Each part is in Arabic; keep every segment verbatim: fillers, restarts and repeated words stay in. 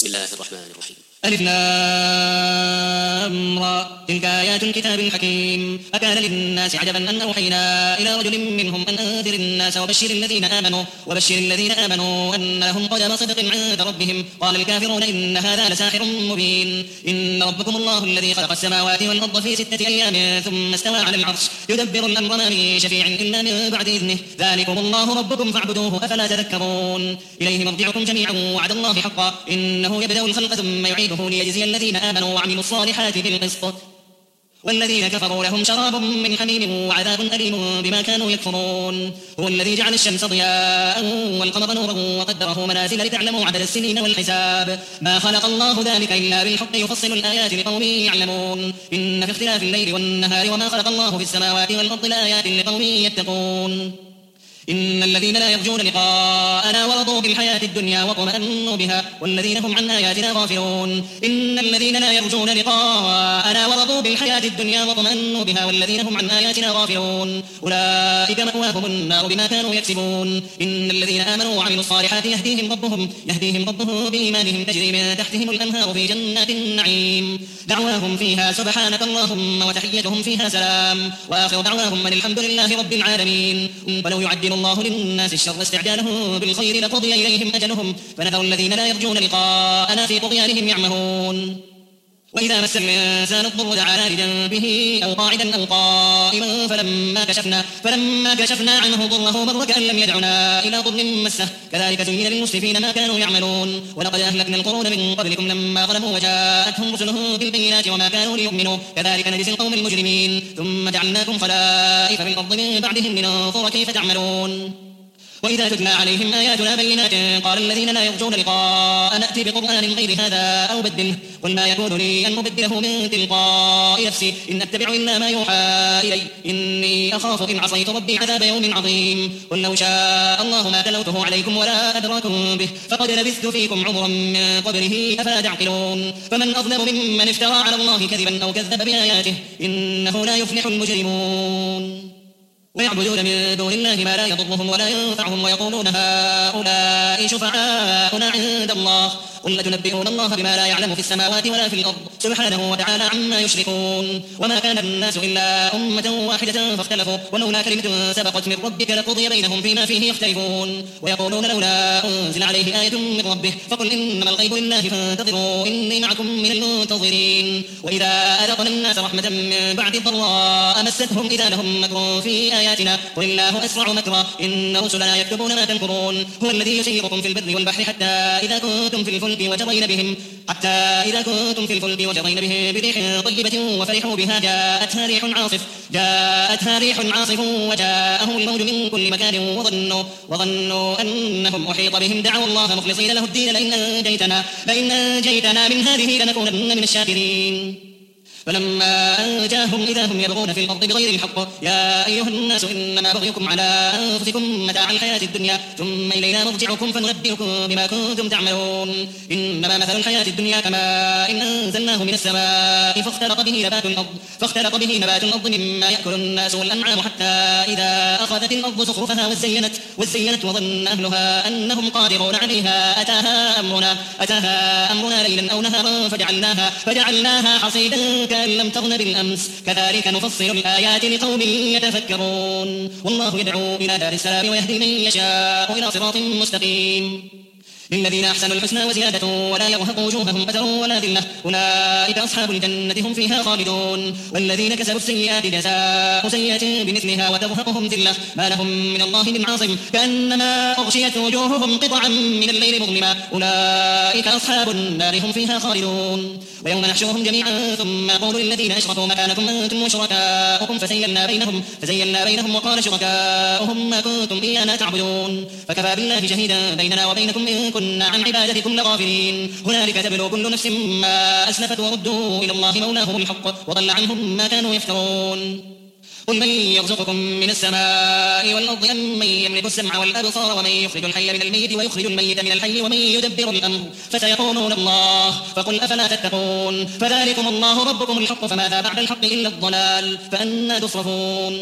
بسم الله الرحمن الرحيم. ألف لام را تلك آيات الكتاب الحكيم. أكان للناس عجبا أن أوحينا إلى رجل منهم أن أنذر الناس وبشر الذين آمنوا وبشر الذين آمنوا أن لهم قدم صدق عند ربهم. قال الكافرون إن هذا لساحر مبين. إن ربكم الله الذي خلق السماوات والأرض في ستة أيام ثم استوى على العرش يدبر الأمر ما من شفيع إلا من بعد إذنه ذلكم الله ربكم فاعبدوه أفلا تذكرون. إليه مرجعكم جميعا وعد الله حقا إنه يبدأ الخلق ثم يعيده ليجزي الذين آمنوا وعملوا الصالحات بالقسط والذين كفروا لهم شراب من حميم وعذاب أليم بما كانوا يكفرون. هو الذي جعل الشمس ضياء والقمر نورا وقدره منازل لتعلموا عدد السنين والحساب ما خلق الله ذلك إلا بالحق يفصل الآيات لقوم يعلمون. إن في اختلاف الليل والنهار وما خلق الله في السماوات والأرض لآيات لقوم يتقون. إن الذين لا يرجون لقاءنا ورضوا بالحياة الدنيا واطمأنوا بها والذين هم عن آياتنا غافلون. إن الذين لا يرجون لقاءنا ورضوا بالحياة الدنيا واطمأنوا بها والذين هم عن آياتنا غافلون أولئك مأواهم النار بما كانوا يكسبون. إن الذين آمنوا وعملوا الصالحات يهديهم ربهم يهديهم ربهم بإيمانهم تجري من تحتهم الأنهار في جنات النعيم دعواهم فيها سبحانك اللهم وتحيتهم فيها سلام وآخر دعواهم أن الحمد لله رب العالمين. ولو يعدل الله للناس الشر استعجاله بالخير لقضي إليهم أجلهم فنذر الذين لا يرجون لقاءنا في طغيانهم يعمهون. وإذا مس الإنسان الضر دعانا لجنبه أو قاعدا أو قائما فلما كشفنا, فلما كشفنا عنه ضره مر كأن لم يدعنا إلى ضر مسه كذلك زين للمسرفين ما كانوا يعملون. ولقد أهلكنا القرون من قبلكم لما ظلموا وجاءتهم رسلهم بالبينات وما كانوا ليؤمنوا كذلك نجزي القوم المجرمين. ثم جعلناكم خلائف في الأرض من بعدهم لننظر كيف تعملون. وإذا تتلى عليهم آياتنا بينات قال الذين لا يرجون لقاء نأتي بقرآن غير هذا أو بدله قل ما يكون لي أن أبدله من تلقاء نفسي إن أتبع إلا ما يوحى إلي إني أخاف إن عصيت ربي عذاب يوم عظيم. قل لو شاء الله ما تلوته عليكم ولا أدراكم به فقد لبثت فيكم عمرا من قبله أفلا تعقلون. فمن أظلم ممن افترى على الله كذبا أو كذب بآياته إنه لا يفلح المجرمون. ويعبدون من دون الله ما لا يضرهم ولا ينفعهم ويقولون هؤلاء شفعاؤنا عند الله قل أتنبئون الله بما لا يعلم في السماوات ولا في الأرض سبحانه وتعالى عما يشركون. وما كان الناس إلا أمة واحدة فاختلفوا ولولا كلمة سبقت من ربك لقضي بينهم فيما فيه يختلفون. ويقولون لولا أنزل عليه آية من ربه فقل إنما الغيب لله فانتظروا إني معكم من المنتظرين. وإذا أذقنا الناس رحمة من بعد ضراء مستهم إذا لهم مكر في آياتنا قل الله أسرع مكرا إن رسلنا يكتبون ما تنكرون. هو الذي يسيركم في البر والبحر حتى إذا كنتم في الفلك وجرين بهم حتى إذا كنتم في الفلك وجرين بهم بريح طيبة وفرحوا بها جاءتها ريح عاصف جاءتها ريح عاصف وجاءهم الموج من كل مكان وظنوا وظنوا أنهم أحيط بهم دعوا الله مخلصين له الدين لئن أنجيتنا لئن أنجيتنا من هذه لنكونن من الشاكرين. فلما أنجاهم إذا هم يبغون في الأرض بغير الحق يا أيها الناس إنما بغيكم على أنفسكم متاع الحياة الدنيا ثم إلينا مرجعكم فننبئكم بما كنتم تعملون. إنما مثل الحياة الدنيا كماء إن أنزلناه من السماء فاختلط به نبات الأرض فاختلط به نبات الأرض مما يأكل الناس والأنعام حتى إذا أخذت الأرض زخرفها وزينت وزينت وظن أهلها أنهم قادرون عليها أتاها أمرنا أتاها أمرنا ليلا أو نهارا فجعلناها فجعلناها حصيدا كأن لم تغن بالأمس كذلك نفصل الآيات لقوم يتفكرون. والله يدعو إلى دار السلام ويهدي من يشاء إلى صراط مستقيم. للذين أحسنوا الحسنى وزيادة ولا يرهق وجوههم قتر ولا ذلة أولئك أصحاب الجنة هم فيها خالدون. والذين كسبوا السيئات جزاء سيئة بمثلها وترهقهم ذلة ما لهم من الله من عاصم كأنما أغشيت وجوههم قطعا من الليل مظلما أولئك أصحاب النار هم فيها خالدون. ويوم نحشرهم جميعا ثم نقول للذين أشركوا مكانكم أنتم وشركاؤكم فزيلنا بينهم فزيلنا بينهم وقال شركاؤهم ما كنتم إيانا تعبدون فكفى بالله شهيدا بيننا وبينكم إن كنا عن عبادتكم لغافلين. هنالك تبلو كل نفس ما أسلفت وردوا إلى الله مولاهم الحق وضل عنهم ما كانوا يفترون. قل من يرزقكم من السماء والأرض أم من يملك السمع والأبصار ومن يخرج الحي من الميت ويخرج الميت من الحي ومن يدبر الأمر فسيقولون الله فقل أفلا تتقون. فذلكم الله ربكم الحق فماذا بعد الحق إلا الضلال فأنى تصرفون.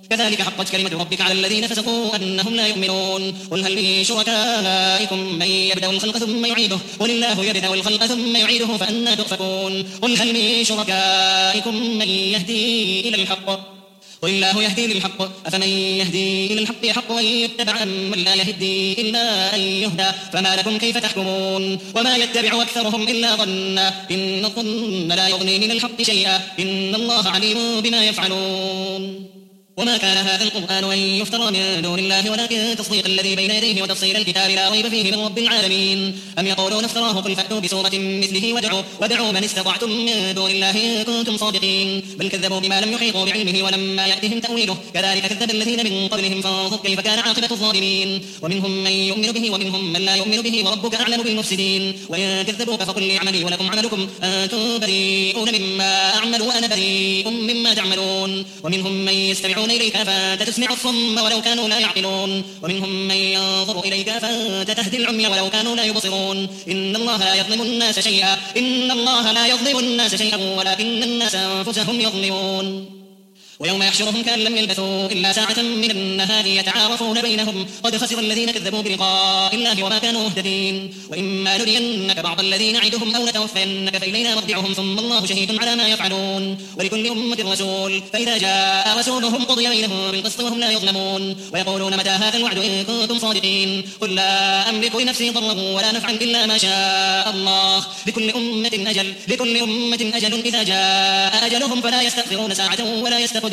كذلك حقت كلمة ربك على الذين فسقوا أنهم لا يؤمنون قل هل من شركائكم من يبدأ الخلق ثم يعيده قل الله يبدأ الخلق ثم يعيده فأنى تؤفكون قل هل من شركائكم من يهدي إلى الحق قل الله يهدي للحق أفمن يهدي إلى الحق يحق أن يتبع من لا يهدي إلا أن يهدى فما لكم كيف تحكمون وما يتبع أكثرهم إلا ظنا إن الظن لا يغني من الحق شيئا إن الله عليم بما يفعلون وما كان هذا القرآن أن يفترى من دون الله ولكن تصديق الذي بين يديه وتفصيل الكتاب لا ريب فيه من رب العالمين أم يقولون افتراه قل فأتوا بسورة مثله ودعوا, ودعوا من استطعتم من دون الله إن كنتم صادقين بل كذبوا بما لم يحيطوا بعلمه ولما يأتهم تأويله كذلك كذب الذين من قبلهم فانظر كيف كان عاقبة الظالمين ومنهم من يؤمن به ومنهم من لا يؤمن به وربك أعلم بالمفسدين وإن كذبوك فقل لي عملي ولكم عملكم أنتم بريئون مما أعمل وأنا بريء مما تعملون ومنهم من يستمعون إليك فأنت تسمع الصم ولو كانوا لا يعقلون ومنهم من ينظر إليك فأنت تهدي العمي ولو كانوا لا يبصرون إن الله لا يظلم الناس شيئا إن الله لا يظلم الناس شيئا ولكن الناس أنفسهم يظلمون ويوم يحشرهم كأن لم يلبثوا إلا ساعة من النهار يتعارفون بينهم قد خسر الذين كذبوا بلقاء الله وما كانوا مهتدين وإما نرينك بعض الذين نعدهم أو نتوفينك فإلينا مرجعهم ثم الله شهيد على ما يفعلون ولكل أمة رسول فإذا جاء رسولهم قضي بينهم بالقسط وهم لا يظلمون ويقولون متى هذا الوعد إن كنتم صادقين قل لا أملك لنفسي ضرا ولا نفعا إلا ما شاء الله لكل أمة أجل لكل أمة أجل إذا جاء أجلهم فلا يستأخرون ساعة ولا يستقدمون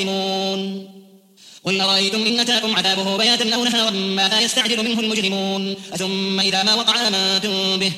قل أرأيتم إن أتاكم عذابه بياتا أو نهارا ماذا يستعجل منه المجرمون ثم إذا ما وقع آمنتم به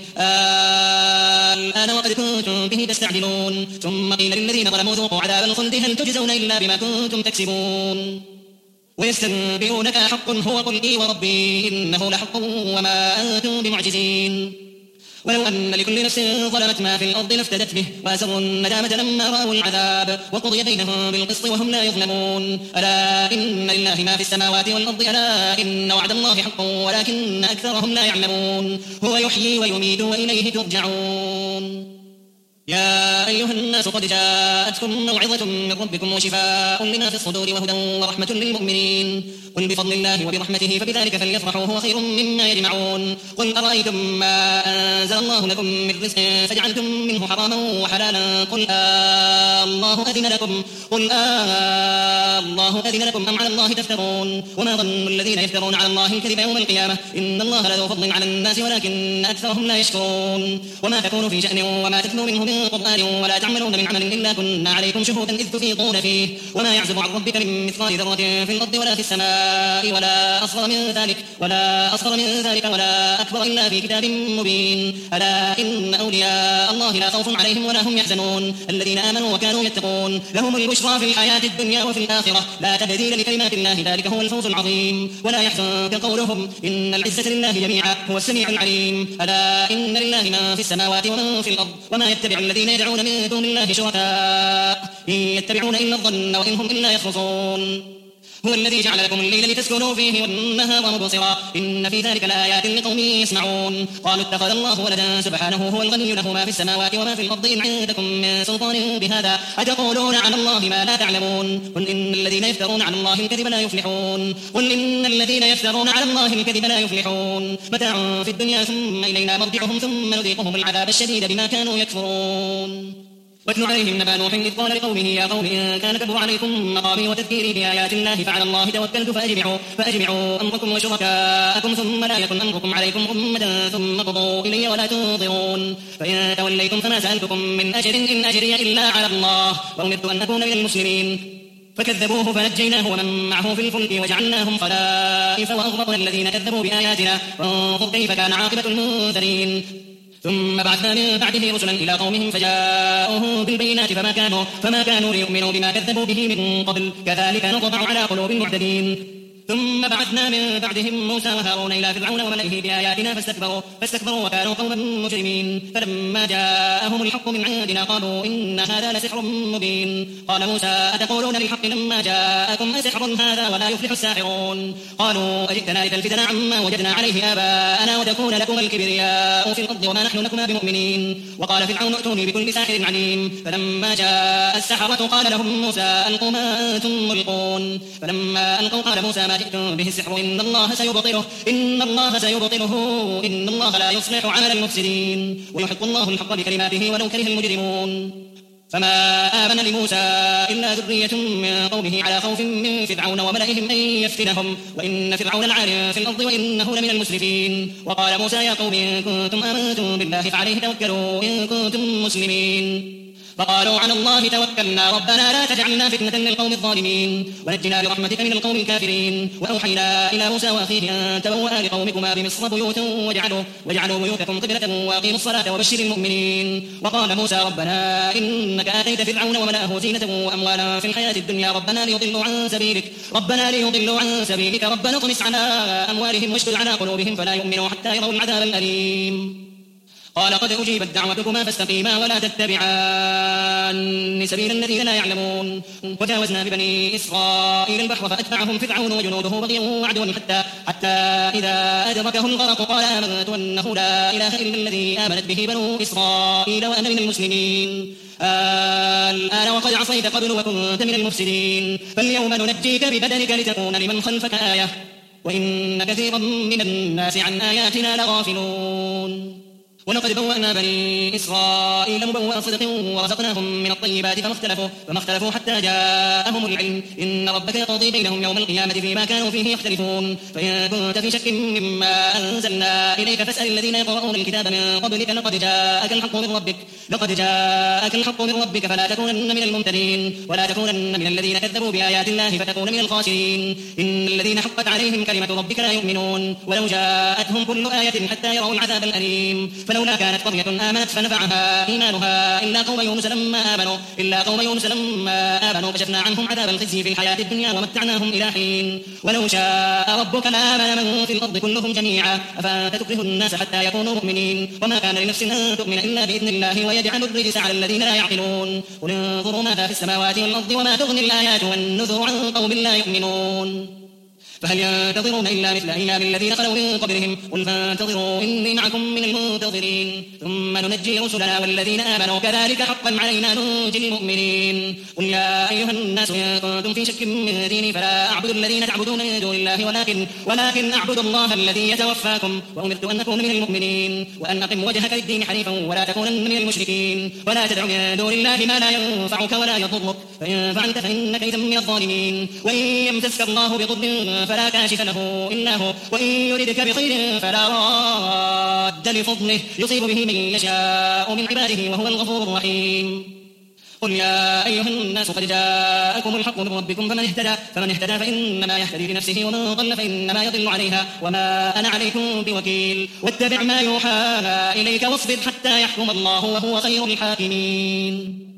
الآن وقد كنتم به تستعجلون ثم قيل للذين ظلموا ذوقوا عذاب الخلد هل تجزون إلا بما كنتم تكسبون ويستنبئونك حق هو قل إي وربي إنه لحق وما أنتم بمعجزين ولو أن لكل نفس ظلمت ما في الأرض لافتدت به وأسروا الندامة لما رأوا العذاب وقضي بينهم بالقسط وهم لا يظلمون ألا إن لله ما في السماوات والأرض ألا إن وعد الله حق ولكن أكثرهم لا يعلمون هو يحيي ويميت وإليه ترجعون يا أيها الناس قد جاءتكم موعظة من ربكم وشفاء لما في الصدور وهدى ورحمة للمؤمنين قل بفضل الله وبرحمته فبذلك فليفرحوا هو خير مما يجمعون قل أرأيتم ما أنزل الله لكم من رزق فجعلتم منه حراما وحلالا قل آه الله أذن لكم قل آه الله أذن لكم أم على الله تفترون وما ظن الذين يفترون على الله الكذب يوم القيامة إن الله لذو فضل على الناس ولكن أكثرهم لا يشكرون وما تكون في شأن وما تتلو منه من قرآن ولا تعملون من عمل إلا كنا عليكم شهودا إذ تفيضون فيه وما يعزب عن ربك من مثقال ذرة في الأرض ولا في السماء ولا أصغر من ذلك ولا أصغر من ذلك ولا أكبر إلا في كتاب مبين ألا إن أولياء الله لا خوف عليهم ولا هم يحزنون الذين آمنوا وكانوا يتقون لهم البشرى في الحياة الدنيا وفي الآخرة لا تبديل لكلمات الله ذلك هو الفوز العظيم ولا يحزنك قولهم إن العزة لله جميعا هو السميع العليم ألا إن لله ما في السماوات وما في الأرض وما يتبع الذين يدعون من دون الله شركاء إن يتبعون إلا الظن وإن هم إلا يخرصون هو الذي جعل لكم الليل لتسكنوا فيه والنهار مبصرا إن في ذلك لآيات لقوم يسمعون قالوا اتخذ الله ولدا سبحانه هو الغني له ما في السماوات وما في الأرض إن عندكم من سلطان بهذا أتقولون على الله ما لا تعلمون قل إن الذين يفترون على الله الكذب لا يفلحون قل إن الذين يفترون على الله الكذب لا يفلحون متاع في الدنيا ثم إلينا مرجعهم ثم نذيقهم العذاب الشديد بما كانوا يكفرون واتل عليهم نبأ نوح إذ قال لقومه يا قوم إن كان كبر عليكم مقامي وتذكيري بآيات الله فعلى الله توكلت فأجمعوا, فأجمعوا أمركم وشركاءكم ثم لا يكن أمركم عليكم أمة ثم قضوا إلي ولا تنظرون فإن توليتم فما سألتكم من أجر إن أجري إلا على الله وأمرت أن أكون من المسلمين فكذبوه فنجيناه ومن معه في الفلك وجعلناهم خلائف وأغرقنا الذين كذبوا بآياتنا وانظر كيف كان عاقبة المنذرين ثم بعثنا من بعده رسلا إلى قومهم فجاءوهم بالبينات فما كانوا, فما كانوا ليؤمنوا بما كذبوا به من قبل كذلك نطبع على قلوب المعتدين ثم بعثنا من بعدهم موسى وهارون إلى فرعون وملئه بآياتنا فاستكبروا, فاستكبروا وكانوا قوما مجرمين. فلما جاءهم الحق من عندنا قالوا إن هذا لسحر مبين. قال موسى أتقولون للحق لما جاءكم أسحر هذا ولا يفلح الساحرون. قالوا أجئتنا لتلفتنا عما وجدنا عليه آباءنا وتكون لكم الكبرياء في الأرض وما نحن لكما بمؤمنين. وقال فرعون ائتوني بكل ساحر عليم. فلما جاء السحرة قال لهم موسى ألقوا ما أنتم ملقون. فلما ألقوا قال موسى ما جئتم به السحر إن الله سيبطله إن الله سيبطله إن الله لا يصلح عمل المفسدين ويحق الله الحق بكلماته ولو كره المجرمون. فما آمن لموسى إلا ذرية من قومه على خوف من فرعون وملئهم أن يفتنهم وإن فرعون لعال في الأرض وإنه لمن المسرفين. وقال موسى يا قوم إن كنتم آمنتم بالله فعليه توكلوا إن كنتم مسلمين. فقالوا على الله توكلنا ربنا لا تجعلنا فتنة للقوم الظالمين ونجنا برحمتك من القوم الكافرين. وأوحينا إلى موسى وأخيه أن تبوأ لقومكما بمصر بيوتا واجعلوا, واجعلوا بيوتكم قبلة وأقيموا الصلاة وبشر المؤمنين. وقال موسى ربنا إنك آتيت فرعون وملأه زينة وأموالا في الحياة الدنيا ربنا ليضلوا عن سبيلك ربنا ليضلوا عن سبيلك ربنا اطمس على أموالهم واشدد على قلوبهم فلا يؤمنوا حتى يروا العذاب الأليم. قال قد أجيبت دعوتكما فاستقيما ولا تتبعان سبيل الذين لا يعلمون. وجاوزنا ببني إسرائيل البحر فأتبعهم فرعون وجنوده بغيا وعدوا حتى, حتى إذا أدركه الغرق قال آمنت أنه لا إله إلا الذي آمنت به بنو إسرائيل وأنا من المسلمين. الآن وقد عصيت قبل وكنت من المفسدين فاليوم ننجيك ببدنك لتكون لمن خلفك آية وإن كثيرا من الناس عن آياتنا لغافلون. ولقد بوأنا بني إسرائيل مبوأ صدق ورزقناهم من الطيبات فما اختلفوا, فما اختلفوا حتى جاءهم العلم إن ربك يقضي بينهم يوم القيامة فيما كانوا فيه يختلفون. فإن كنت في شك مما أنزلنا إليك فاسأل الذين يقرؤون الكتاب من قبلك لقد جاءك الحق من ربك لقد جاءك الحق من ربك فلا تكونن من الممتدين ولا تكونن من الذين كذبوا بآيات الله فتكون من الخاسرين. إن الذين حقت عليهم كلمة ربك لا يؤمنون ولو جاءتهم كل آية حتى يروا العذاب الأليم. فلولا كانت قرية آمنت فنفعها إيمانها إلا قوم يونس لما آمنوا إلا قوم يونس لما آمنوا كشفنا عنهم عذاب الخزي في الحياة الدنيا ومتعناهم إلى حين. ولو شاء ربك لآمن من في الأرض كلهم جميعا أفأنت تكره الناس حتى يكونوا مؤمنين وما كان لنفس أن تؤمن إلا بإذن الله ويجعل الرجس على الذين لا يعقلون. قل انظروا ماذا في السماوات والأرض وما تغني الآيات والنذر عن قوم لا يؤمنون. فهل ينتظرون إلا مثل أيام الذين خلوا من قبلهم قل فانتظروا إني معكم من المنتظرين ثم ننجي رسلنا والذين آمنوا كذلك حقا علينا ننجي المؤمنين. قل يا أيها الناس إن كنتم في شك من ديني فلا أعبد الذين تعبدون من دون الله ولكن, ولكن أعبد الله الذي يتوفاكم وأمرت أن أكون من المؤمنين وأن أقم وجهك للدين حنيفا ولا تكونن من المشركين ولا تدع من دون الله ما لا ينفعك ولا يضرك فإن فعلت فإنك إذا من الظالمين. وإن يمسسك الله بضر فلا كاشف له إلا هو وإن يردك بخير فلا راد لفضله يصيب به من يشاء من عباده وهو الغفور الرحيم. قل يا أيها الناس قد جاءكم الحق من ربكم فمن اهتدى, فمن اهتدى فإنما يهتدي لنفسه ومن ضل فإنما يضل عليها وما أنا عليكم بوكيل. واتبع ما يوحى إليك واصبر حتى يحكم الله وهو خير الحاكمين.